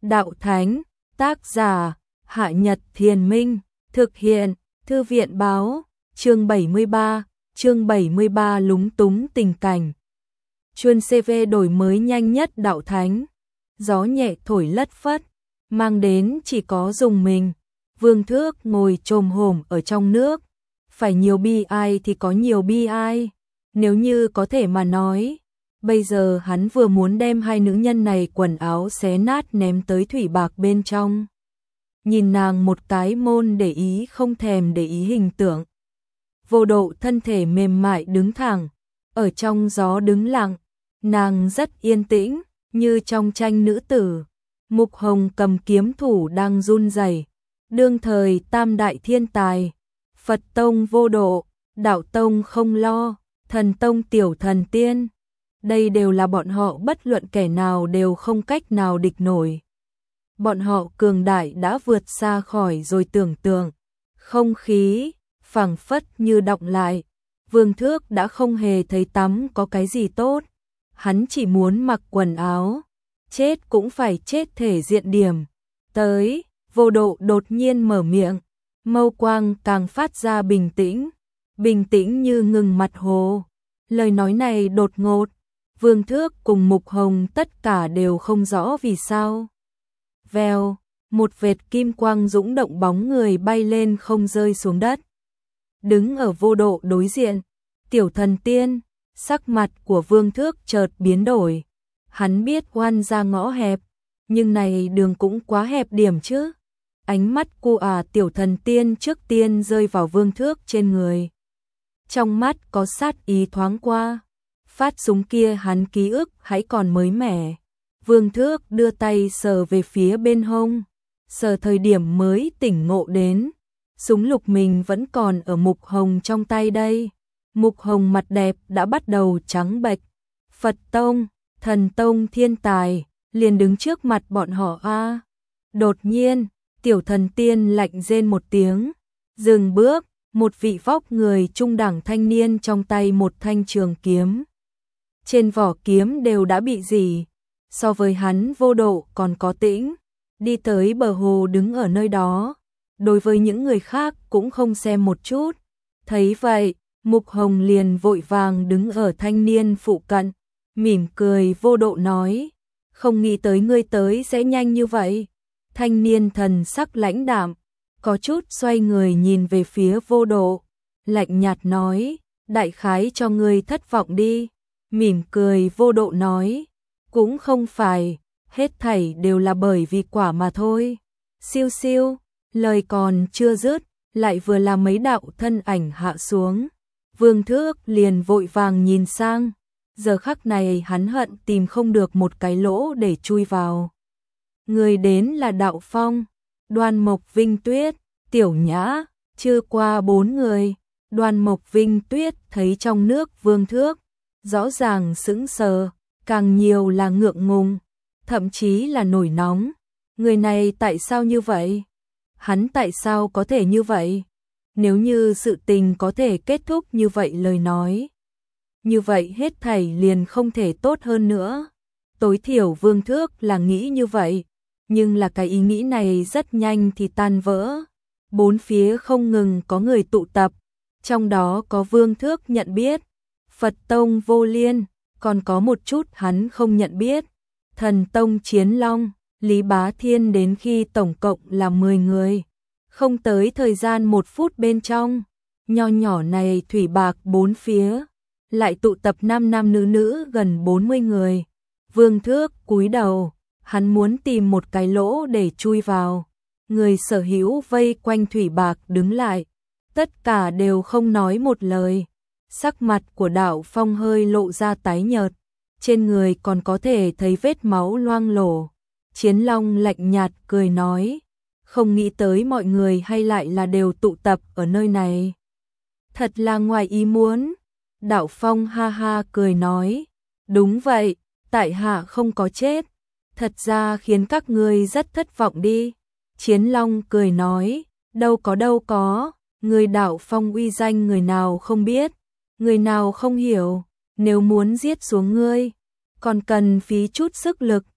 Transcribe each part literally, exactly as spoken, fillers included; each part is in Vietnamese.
Đạo Thánh, tác giả, Hạ Nhật Thiền Minh, thực hiện, Thư viện báo, chương bảy mươi ba, chương bảy mươi ba lúng túng tình cảnh. Chuyên xê vê đổi mới nhanh nhất Đạo Thánh, gió nhẹ thổi lất phất, mang đến chỉ có dùng mình. Vương Thước ngồi chồm hổm ở trong nước, phải nhiều bi ai thì có nhiều bi ai, nếu như có thể mà nói. Bây giờ hắn vừa muốn đem hai nữ nhân này quần áo xé nát ném tới thủy bạc bên trong. Nhìn nàng một cái môn để ý không thèm để ý hình tượng. Vô Độ thân thể mềm mại đứng thẳng, ở trong gió đứng lặng, nàng rất yên tĩnh, như trong tranh nữ tử. Mục Hồng cầm kiếm thủ đang run rẩy, đương thời tam đại thiên tài, Phật tông Vô Độ, Đạo tông Không Lo, Thần tông Tiểu Thần Tiên. Đây đều là bọn họ bất luận kẻ nào đều không cách nào địch nổi. Bọn họ cường đại đã vượt xa khỏi rồi tưởng tượng. Không khí, phảng phất như đọng lại. Vương Thước đã không hề thấy tắm có cái gì tốt. Hắn chỉ muốn mặc quần áo. Chết cũng phải chết thể diện điểm. Tới, Vô Độ đột nhiên mở miệng. Mâu quang càng phát ra bình tĩnh. Bình tĩnh như ngừng mặt hồ. Lời nói này đột ngột. Vương Thước cùng Mục Hồng tất cả đều không rõ vì sao. Vèo, một vệt kim quang dũng động bóng người bay lên không rơi xuống đất. Đứng ở Vô Độ đối diện, Tiểu Thần Tiên, sắc mặt của Vương Thước chợt biến đổi. Hắn biết oan ra ngõ hẹp, nhưng này đường cũng quá hẹp điểm chứ. Ánh mắt cô à Tiểu Thần Tiên trước tiên rơi vào Vương Thước trên người. Trong mắt có sát ý thoáng qua. Phát súng kia hắn ký ức hãy còn mới mẻ. Vương Thước đưa tay sờ về phía bên hông, sờ thời điểm mới tỉnh ngộ đến. Súng lục mình vẫn còn ở Mục Hồng trong tay đây. Mục Hồng mặt đẹp đã bắt đầu trắng bệch. Phật tông, Thần tông thiên tài, liền đứng trước mặt bọn họ a. Đột nhiên, Tiểu Thần Tiên lạnh rên một tiếng, dừng bước, một vị vóc người trung đẳng thanh niên trong tay một thanh trường kiếm. Trên vỏ kiếm đều đã bị rỉ, so với hắn Vô Độ còn có tĩnh, đi tới bờ hồ đứng ở nơi đó, đối với những người khác cũng không xem một chút. Thấy vậy, Mục Hồng liền vội vàng đứng ở thanh niên phụ cận, mỉm cười. Vô Độ nói, không nghĩ tới ngươi tới sẽ nhanh như vậy. Thanh niên thần sắc lãnh đạm, có chút xoay người nhìn về phía Vô Độ, lạnh nhạt nói, đại khái cho ngươi thất vọng đi. Mỉm cười Vô Độ nói, cũng không phải, hết thảy đều là bởi vì quả mà thôi. Siêu siêu, lời còn chưa dứt, lại vừa là mấy đạo thân ảnh hạ xuống. Vương Thước liền vội vàng nhìn sang, giờ khắc này hắn hận tìm không được một cái lỗ để chui vào. Người đến là Đạo Phong, Đoan Mộc Vinh Tuyết, Tiểu Nhã, chưa qua bốn người. Đoan Mộc Vinh Tuyết thấy trong nước Vương Thước, rõ ràng sững sờ, càng nhiều là ngượng ngùng, thậm chí là nổi nóng. Người này tại sao như vậy? Hắn tại sao có thể như vậy? Nếu như sự tình có thể kết thúc như vậy lời nói, như vậy hết thảy liền không thể tốt hơn nữa. Tối thiểu Vương Thước là nghĩ như vậy, nhưng là cái ý nghĩ này rất nhanh thì tan vỡ. Bốn phía không ngừng có người tụ tập, trong đó có Vương Thước nhận biết, Phật tông Vô Liên, còn có một chút hắn không nhận biết, Thần tông Chiến Long, Lý Bá Thiên, đến khi tổng cộng là mười người. Không tới thời gian một phút bên trong, nho nhỏ này thủy bạc bốn phía, lại tụ tập nam nam nữ nữ gần bốn mươi người. Vương Thước cúi đầu, hắn muốn tìm một cái lỗ để chui vào. Người sở hữu vây quanh thủy bạc đứng lại, tất cả đều không nói một lời. Sắc mặt của Đạo Phong hơi lộ ra tái nhợt, trên người còn có thể thấy vết máu loang lổ. Chiến Long lạnh nhạt cười nói, không nghĩ tới mọi người hay lại là đều tụ tập ở nơi này. Thật là ngoài ý muốn. Đạo Phong ha ha cười nói, đúng vậy, tại hạ không có chết, thật ra khiến các ngươi rất thất vọng đi. Chiến Long cười nói, đâu có đâu có, người Đạo Phong uy danh người nào không biết, người nào không hiểu, nếu muốn giết xuống ngươi, còn cần phí chút sức lực.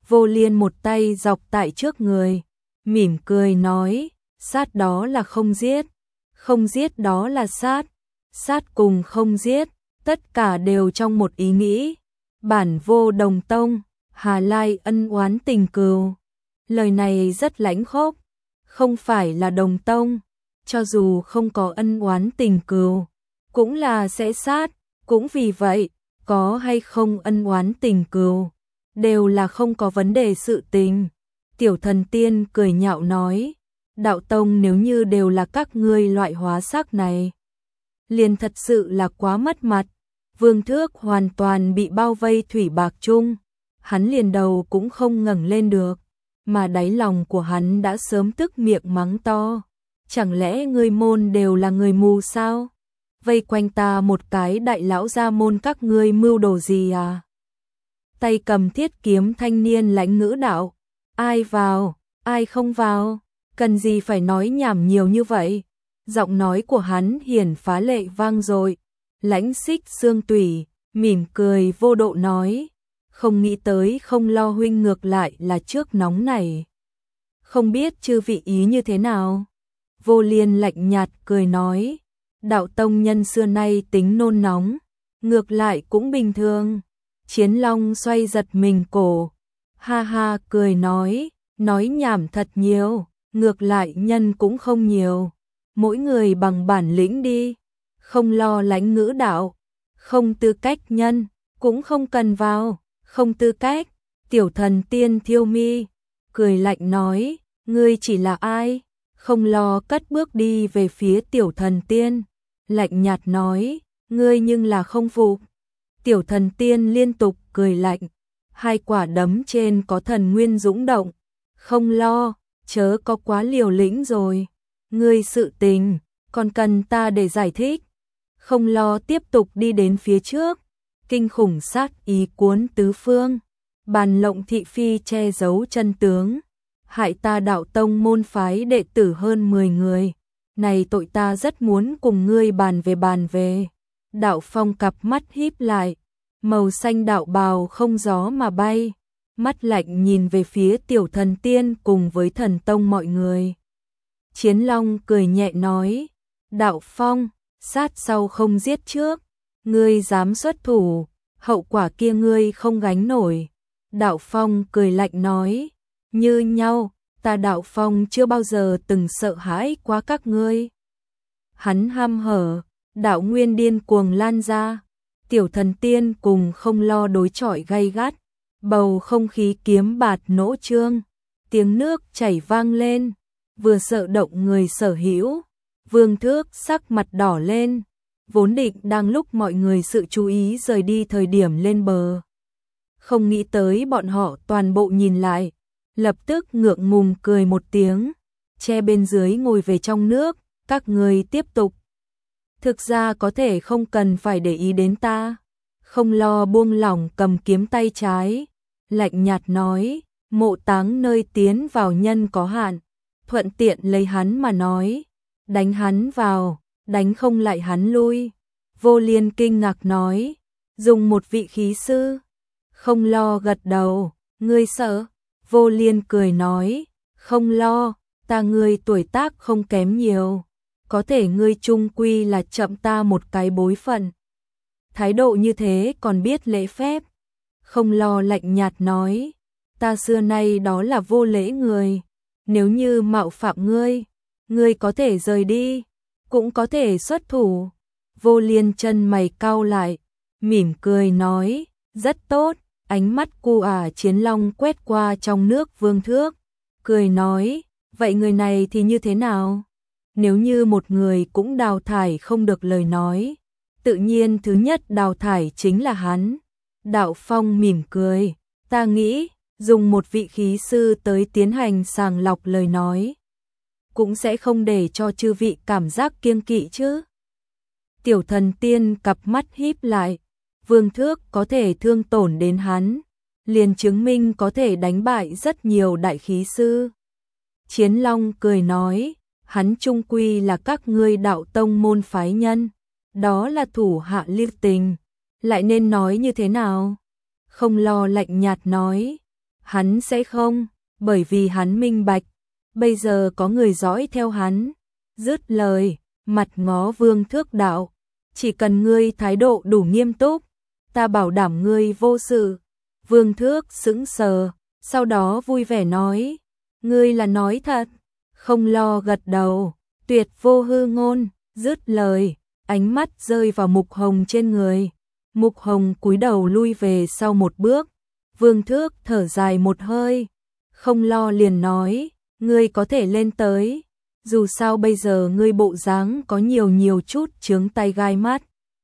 Vô Liên một tay dọc tại trước người, mỉm cười nói, sát đó là không giết, không giết đó là sát, sát cùng không giết, tất cả đều trong một ý nghĩ. Bản vô đồng tông, hà lai ân oán tình cừu. Lời này rất lãnh khốc, không phải là đồng tông, cho dù không có ân oán tình cừu, cũng là sẽ sát, cũng vì vậy, có hay không ân oán tình cừu, đều là không có vấn đề sự tình. Tiểu Thần Tiên cười nhạo nói, đạo tông nếu như đều là các ngươi loại hóa sắc này, liền thật sự là quá mất mặt. Vương Thước hoàn toàn bị bao vây thủy bạc chung, hắn liền đầu cũng không ngẩng lên được, mà đáy lòng của hắn đã sớm tức miệng mắng to. Chẳng lẽ ngươi môn đều là người mù sao? Vây quanh ta một cái đại lão gia môn các ngươi mưu đồ gì à? Tay cầm thiết kiếm thanh niên lãnh ngữ đạo, ai vào, ai không vào, cần gì phải nói nhảm nhiều như vậy? Giọng nói của hắn hiển phá lệ vang dội. Lãnh Xích xương tủy, mỉm cười vô độ nói, không nghĩ tới Không Lo huynh ngược lại là trước nóng này. Không biết chư vị ý như thế nào? Vô Liên lạnh nhạt cười nói, đạo tông nhân xưa nay tính nôn nóng, ngược lại cũng bình thường. Chiến Long xoay giật mình cổ, ha ha cười nói, nói nhảm thật nhiều, ngược lại nhân cũng không nhiều, mỗi người bằng bản lĩnh đi. Không Lo lãnh ngữ đạo, không tư cách nhân, cũng không cần vào, không tư cách. Tiểu Thần Tiên thiêu mi, cười lạnh nói, ngươi chỉ là ai? Không Lo cất bước đi về phía Tiểu Thần Tiên, lạnh nhạt nói, ngươi nhưng là không phục. Tiểu Thần Tiên liên tục cười lạnh, hai quả đấm trên có thần nguyên dũng động. Không Lo, chớ có quá liều lĩnh rồi, ngươi sự tình, còn cần ta để giải thích. Không Lo tiếp tục đi đến phía trước, kinh khủng sát ý cuốn tứ phương, bàn lộng thị phi che giấu chân tướng, hại ta đạo tông môn phái đệ tử hơn mười người, này tội ta rất muốn cùng ngươi bàn về bàn về. Đạo Phong cặp mắt híp lại, màu xanh đạo bào không gió mà bay, mắt lạnh nhìn về phía Tiểu Thần Tiên cùng với thần tông mọi người. Chiến Long cười nhẹ nói, đạo Phong, sát sau không giết trước, ngươi dám xuất thủ, hậu quả kia ngươi không gánh nổi. Đạo Phong cười lạnh nói, như nhau, ta Đạo Phong chưa bao giờ từng sợ hãi quá các ngươi. Hắn ham hở, đạo nguyên điên cuồng lan ra, Tiểu Thần Tiên cùng Không Lo đối chọi gay gắt, bầu không khí kiếm bạt nỗ trương, tiếng nước chảy vang lên, vừa sợ động người sở hữu. Vương Thước sắc mặt đỏ lên, vốn định đang lúc mọi người sự chú ý rời đi thời điểm lên bờ. Không nghĩ tới bọn họ toàn bộ nhìn lại, lập tức ngượng ngùng cười một tiếng, che bên dưới ngồi về trong nước, các người tiếp tục. Thực ra có thể không cần phải để ý đến ta. Không Lo buông lỏng cầm kiếm tay trái, lạnh nhạt nói, mộ táng nơi tiến vào nhân có hạn, thuận tiện lấy hắn mà nói. Đánh hắn vào, đánh không lại hắn lui. Vô Liên kinh ngạc nói, dùng một vị khí sư. Không Lo gật đầu, ngươi sợ? Vô Liên cười nói, không lo, ta ngươi tuổi tác không kém nhiều, có thể ngươi chung quy là chậm ta một cái bối phận. Thái độ như thế còn biết lễ phép. Không Lo lạnh nhạt nói, ta xưa nay đó là vô lễ người, nếu như mạo phạm ngươi, ngươi có thể rời đi, cũng có thể xuất thủ. Vô Liên chân mày cau lại, mỉm cười nói, rất tốt. Ánh mắt cu ả Chiến Long quét qua trong nước Vương Thước, cười nói, vậy người này thì như thế nào? Nếu như một người cũng đào thải không được lời nói, tự nhiên thứ nhất đào thải chính là hắn. Đạo Phong mỉm cười, ta nghĩ, dùng một vị khí sư tới tiến hành sàng lọc lời nói, cũng sẽ không để cho chư vị cảm giác kiêng kỵ chứ. Tiểu Thần Tiên cặp mắt híp lại, Vương Thước có thể thương tổn đến hắn, liền chứng minh có thể đánh bại rất nhiều đại khí sư. Chiến Long cười nói, hắn chung quy là các ngươi đạo tông môn phái nhân, đó là thủ hạ lưu tình, lại nên nói như thế nào? Không Lo lạnh nhạt nói, Hắn sẽ không, bởi vì hắn minh bạch, bây giờ có người dõi theo hắn. Dứt lời, mặt ngó Vương Thước đạo, chỉ cần ngươi thái độ đủ nghiêm túc, ta bảo đảm ngươi vô sự. Vương Thước sững sờ, sau đó vui vẻ nói, ngươi là nói thật. Không Lo gật đầu, tuyệt vô hư ngôn. Dứt lời, ánh mắt rơi vào Mục Hồng trên người. Mục Hồng cúi đầu lui về sau một bước. Vương Thước thở dài một hơi. Không Lo liền nói, ngươi có thể lên tới. Dù sao bây giờ ngươi bộ dáng có nhiều nhiều chút chướng tay gai mắt.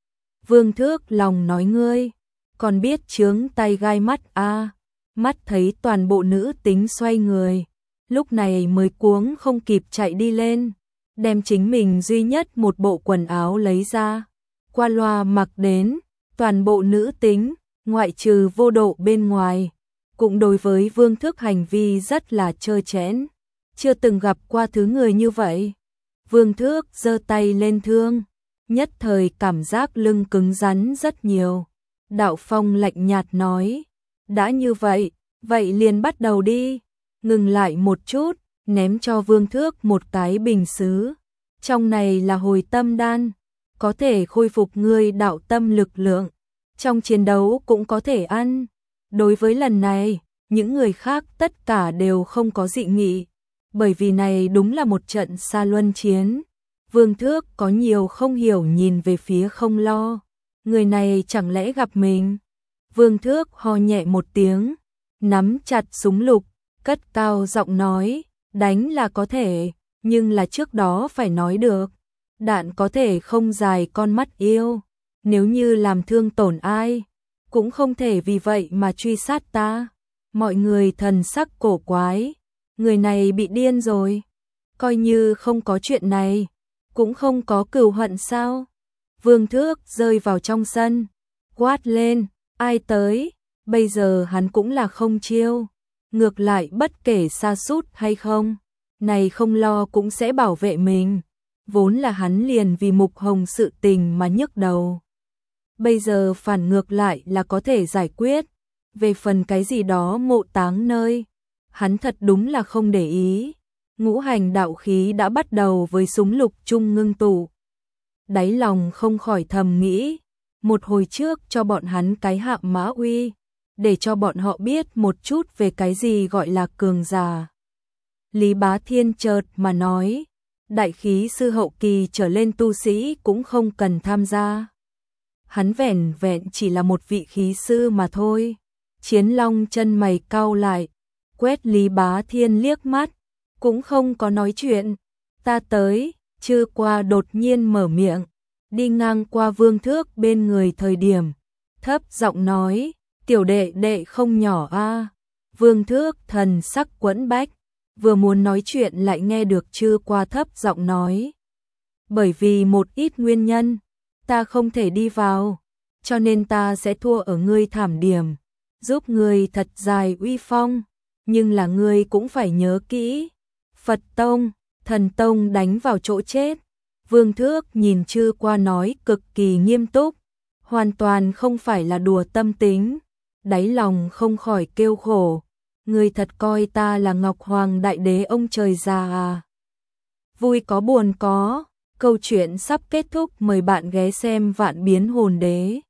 Vương Thước lòng nói ngươi, còn biết chướng tay gai mắt à? Mắt thấy toàn bộ nữ tính xoay người. Lúc này mới cuống không kịp chạy đi lên, đem chính mình duy nhất một bộ quần áo lấy ra, qua loa mặc đến. Toàn bộ nữ tính, ngoại trừ Vô Độ bên ngoài, cũng đối với Vương Thước hành vi rất là trơ trẽn, chưa từng gặp qua thứ người như vậy. Vương Thước giơ tay lên thương, nhất thời cảm giác lưng cứng rắn rất nhiều. Đạo Phong lạnh nhạt nói, đã như vậy, vậy liền bắt đầu đi. Ngừng lại một chút, ném cho Vương Thước một cái bình sứ. Trong này là hồi tâm đan, có thể khôi phục ngươi đạo tâm lực lượng. Trong chiến đấu cũng có thể ăn. Đối với lần này, những người khác tất cả đều không có dị nghị. Bởi vì này đúng là một trận xa luân chiến. Vương Thước có nhiều không hiểu nhìn về phía Không Lo. Người này chẳng lẽ gặp mình? Vương Thước ho nhẹ một tiếng, nắm chặt súng lục, cất cao giọng nói, đánh là có thể, nhưng là trước đó phải nói được. Đạn có thể không dài con mắt yêu, nếu như làm thương tổn ai, cũng không thể vì vậy mà truy sát ta. Mọi người thần sắc cổ quái, người này bị điên rồi, coi như không có chuyện này, cũng không có cừu hận sao? Vương Thước rơi vào trong sân, quát lên, ai tới? Bây giờ hắn cũng là không chiêu, ngược lại bất kể sa sút hay không, này Không Lo cũng sẽ bảo vệ mình. Vốn là hắn liền vì Mục Hồng sự tình mà nhức đầu, bây giờ phản ngược lại là có thể giải quyết. Về phần cái gì đó mộ táng nơi, hắn thật đúng là không để ý. Ngũ hành đạo khí đã bắt đầu với súng lục chung ngưng tụ. Đáy lòng không khỏi thầm nghĩ, một hồi trước cho bọn hắn cái hạ mã uy, để cho bọn họ biết một chút về cái gì gọi là cường giả. Lý Bá Thiên chợt mà nói, đại khí sư hậu kỳ trở lên tu sĩ cũng không cần tham gia. Hắn vẻn vẹn chỉ là một vị khí sư mà thôi. Chiến Long chân mày cau lại, quét Lý Bá Thiên liếc mắt, cũng không có nói chuyện. Ta tới. Chư Qua đột nhiên mở miệng, đi ngang qua Vương Thước bên người thời điểm, thấp giọng nói, tiểu đệ đệ không nhỏ a. Vương Thước thần sắc quẫn bách, vừa muốn nói chuyện lại nghe được Chư Qua thấp giọng nói, bởi vì một ít nguyên nhân, ta không thể đi vào, cho nên ta sẽ thua ở ngươi thảm điểm, giúp ngươi thật dài uy phong, nhưng là ngươi cũng phải nhớ kỹ, Phật Tông, Thần Tông đánh vào chỗ chết. Vương Thước nhìn Chư Qua nói cực kỳ nghiêm túc, hoàn toàn không phải là đùa tâm tính, đáy lòng không khỏi kêu khổ, ngươi thật coi ta là Ngọc Hoàng Đại Đế ông trời già à. Vui có buồn có, câu chuyện sắp kết thúc, mời bạn ghé xem Vạn Biến Hồn Đế.